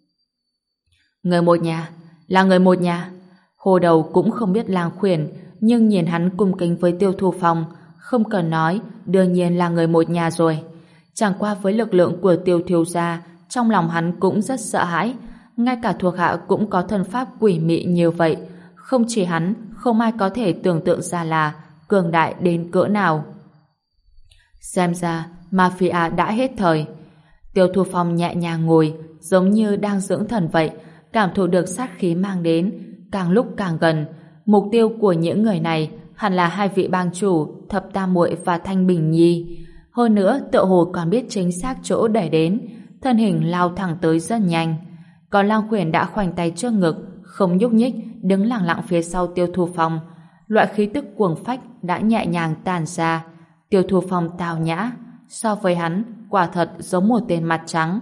Speaker 1: Người một nhà, là người một nhà. Hồ Đầu cũng không biết Lang Khuyển, nhưng nhìn hắn cung kính với Tiêu Thu Phong, không cần nói, đương nhiên là người một nhà rồi. Chẳng qua với lực lượng của Tiêu thiếu gia, trong lòng hắn cũng rất sợ hãi. Ngay cả thuộc hạ cũng có thân pháp quỷ mị như vậy, không chỉ hắn, không ai có thể tưởng tượng ra là cường đại đến cỡ nào. Xem ra, mafia đã hết thời. Tiêu Thu Phong nhẹ nhàng ngồi, giống như đang dưỡng thần vậy, cảm thụ được sát khí mang đến, càng lúc càng gần. Mục tiêu của những người này hẳn là hai vị bang chủ, Thập Tam Muội và Thanh Bình Nhi. Hơn nữa, tựa hồ còn biết chính xác chỗ đẩy đến, thân hình lao thẳng tới rất nhanh. Còn Lang Khuyển đã khoanh tay trước ngực, không nhúc nhích, đứng lặng lặng phía sau Tiêu Thu Phong. Loại khí tức cuồng phách đã nhẹ nhàng tàn ra. Tiêu Thu Phong tào nhã, so với hắn, quả thật giống một tên mặt trắng.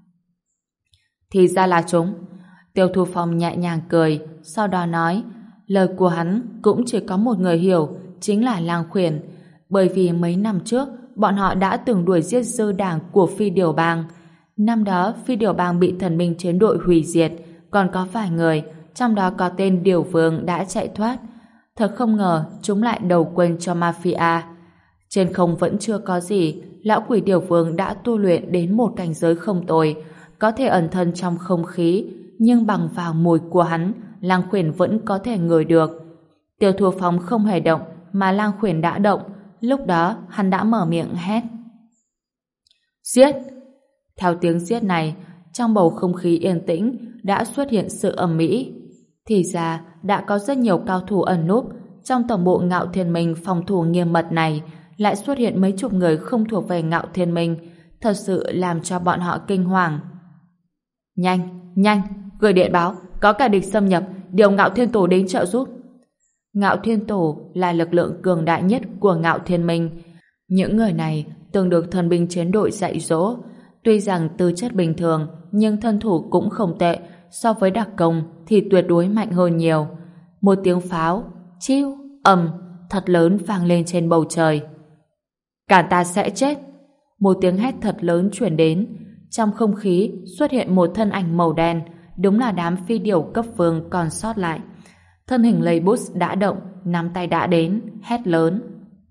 Speaker 1: Thì ra là chúng. Tiêu Thu Phong nhẹ nhàng cười, sau đó nói, lời của hắn cũng chỉ có một người hiểu, chính là Lang Khuyển. Bởi vì mấy năm trước, bọn họ đã từng đuổi giết dư đảng của Phi Điểu Bang. Năm đó, Phi Điểu Bang bị thần binh chiến đội hủy diệt, còn có vài người, trong đó có tên Điểu Vương đã chạy thoát. Thật không ngờ, chúng lại đầu quân cho mafia. Trên không vẫn chưa có gì, lão quỷ Điểu Vương đã tu luyện đến một cảnh giới không tồi, có thể ẩn thân trong không khí, nhưng bằng vào mùi của hắn, Lang Khuyển vẫn có thể ngửi được. Tiêu Thu Phong không hề động, mà Lang Khuyển đã động. Lúc đó, hắn đã mở miệng hét. Giết! Theo tiếng giết này, trong bầu không khí yên tĩnh đã xuất hiện sự ầm ĩ. Thì ra, đã có rất nhiều cao thủ ẩn núp. Trong tổng bộ Ngạo Thiên Minh phòng thủ nghiêm mật này, lại xuất hiện mấy chục người không thuộc về Ngạo Thiên Minh, thật sự làm cho bọn họ kinh hoàng. Nhanh, nhanh, gửi điện báo, có kẻ địch xâm nhập, điều Ngạo Thiên Tổ đến trợ giúp. Ngạo Thiên Tổ là lực lượng cường đại nhất của Ngạo Thiên Minh. Những người này từng được thần binh chiến đội dạy dỗ. Tuy rằng tư chất bình thường, nhưng thân thủ cũng không tệ, so với đặc công thì tuyệt đối mạnh hơn nhiều. Một tiếng pháo, chiu, ầm, thật lớn vang lên trên bầu trời. Cả ta sẽ chết. Một tiếng hét thật lớn truyền đến. Trong không khí xuất hiện một thân ảnh màu đen, đúng là đám phi điểu cấp vương còn sót lại. Thân hình Leibus đã động, nắm tay đã đến, hét lớn.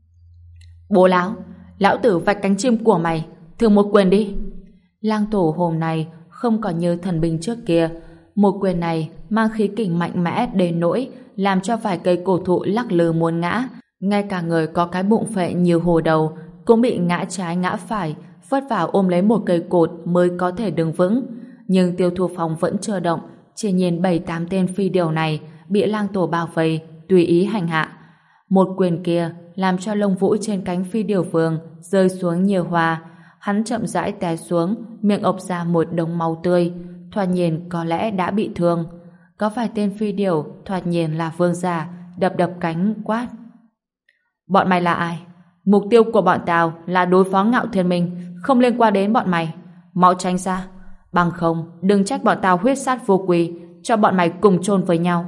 Speaker 1: Bố lão tử vạch cánh chim của mày, thử một quyền đi. Lang Tổ hôm nay không còn như thần binh trước kia. Một quyền này mang khí kình mạnh mẽ đến nỗi làm cho vài cây cổ thụ lắc lư muốn ngã. Ngay cả người có cái bụng phệ như hồ đầu cũng bị ngã trái ngã phải, vất vả ôm lấy một cây cột mới có thể đứng vững. Nhưng Tiêu Thu Phong vẫn chưa động, chỉ nhìn 7-8 tên phi điều này bị Lang Tổ bao vây, tùy ý hành hạ. Một quyền kia làm cho lông vũ trên cánh phi điều vương rơi xuống nhiều hoa. Hắn chậm rãi té xuống, miệng ộc ra một đống máu tươi, thoạt nhìn có lẽ đã bị thương. Có vài tên phi điều thoạt nhìn là vương giả, đập đập cánh quát. Bọn mày là ai? Mục tiêu của bọn tao là đối phó Ngạo Thiên Minh, không liên quan đến bọn mày. Mau tránh ra, bằng không đừng trách bọn tao huyết sát vô quy, cho bọn mày cùng chôn với nhau.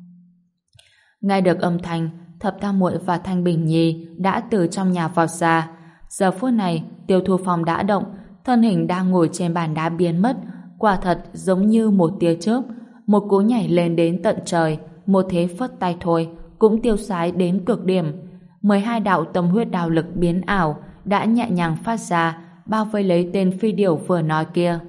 Speaker 1: Nghe được âm thanh, Thập Tam Muội và Thanh Bình Nhi đã từ trong nhà vọt ra. Giờ phút này, Tiêu Thu Phong đã động, thân hình đang ngồi trên bàn đá biến mất, quả thật giống như một tia chớp, một cú nhảy lên đến tận trời, một thế phất tay thôi, cũng tiêu sái đến cực điểm. 12 đạo tâm huyết đạo lực biến ảo đã nhẹ nhàng phát ra, bao vây lấy tên phi điểu vừa nói kia.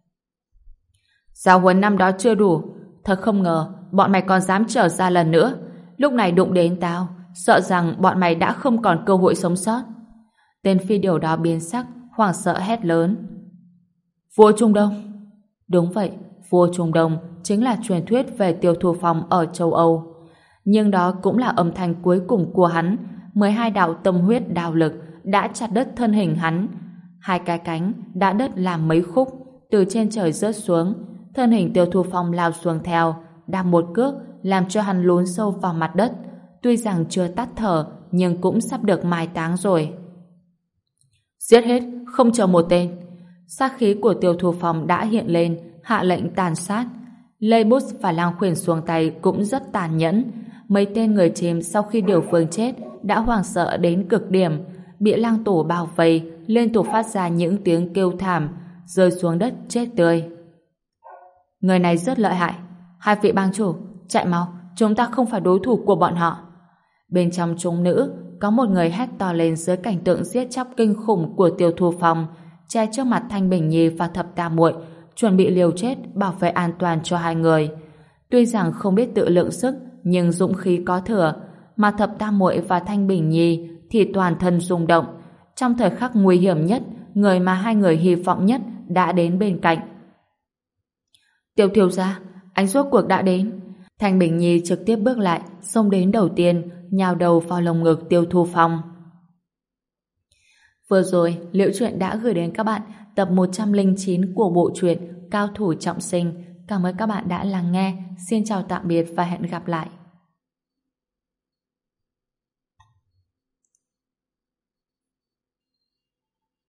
Speaker 1: Giáo huấn năm đó chưa đủ, thật không ngờ bọn mày còn dám trở ra lần nữa. Lúc này đụng đến tao, sợ rằng bọn mày đã không còn cơ hội sống sót. Tên phi điểu đó biến sắc, hoảng sợ hét lớn. Vua Trung Đông. Đúng vậy, vua Trung Đông chính là truyền thuyết về Tiêu Thu Phong ở châu Âu. Nhưng đó cũng là âm thanh cuối cùng của hắn. 12 đạo tâm huyết đạo lực đã chặt đứt thân hình hắn. Hai cái cánh đã đứt làm mấy khúc, từ trên trời rớt xuống. Thân hình Tiêu Thu Phong lao xuống theo, đạp một cước làm cho hắn lún sâu vào mặt đất. Tuy rằng chưa tắt thở, nhưng cũng sắp được mai táng rồi. Giết hết, không chờ một tên. Sát khí của Tiêu Thu Phong đã hiện lên, hạ lệnh tàn sát. Leibus và Lang Khuyển xuống tay cũng rất tàn nhẫn. Mấy tên người chim sau khi Điểu Vương chết đã hoảng sợ đến cực điểm, bị Lang Tổ bao vây, liên tục phát ra những tiếng kêu thảm, rơi xuống đất chết tươi. Người này rất lợi hại. Hai vị bang chủ, chạy mau, chúng ta không phải đối thủ của bọn họ. Bên trong chúng nữ, có một người hét to lên dưới cảnh tượng giết chóc kinh khủng của Tiêu Thu Phong, che trước mặt Thanh Bình Nhi và Thập Tam Muội, chuẩn bị liều chết bảo vệ an toàn cho hai người. Tuy rằng không biết tự lượng sức, nhưng dũng khí có thừa, mà Thập Tam Muội và Thanh Bình Nhi thì toàn thân rung động. Trong thời khắc nguy hiểm nhất, người mà hai người hy vọng nhất đã đến bên cạnh. Tiểu thiếu gia, anh rốt cuộc đã đến. Thanh Bình Nhi trực tiếp bước lại, xông đến đầu tiên, nhào đầu vào lồng ngực Tiêu Thu Phong. Vừa rồi, Liễu Chuyện đã gửi đến các bạn tập 109 của bộ truyện Cao Thủ Trọng Sinh. Cảm ơn các bạn đã lắng nghe. Xin chào tạm biệt và hẹn gặp lại.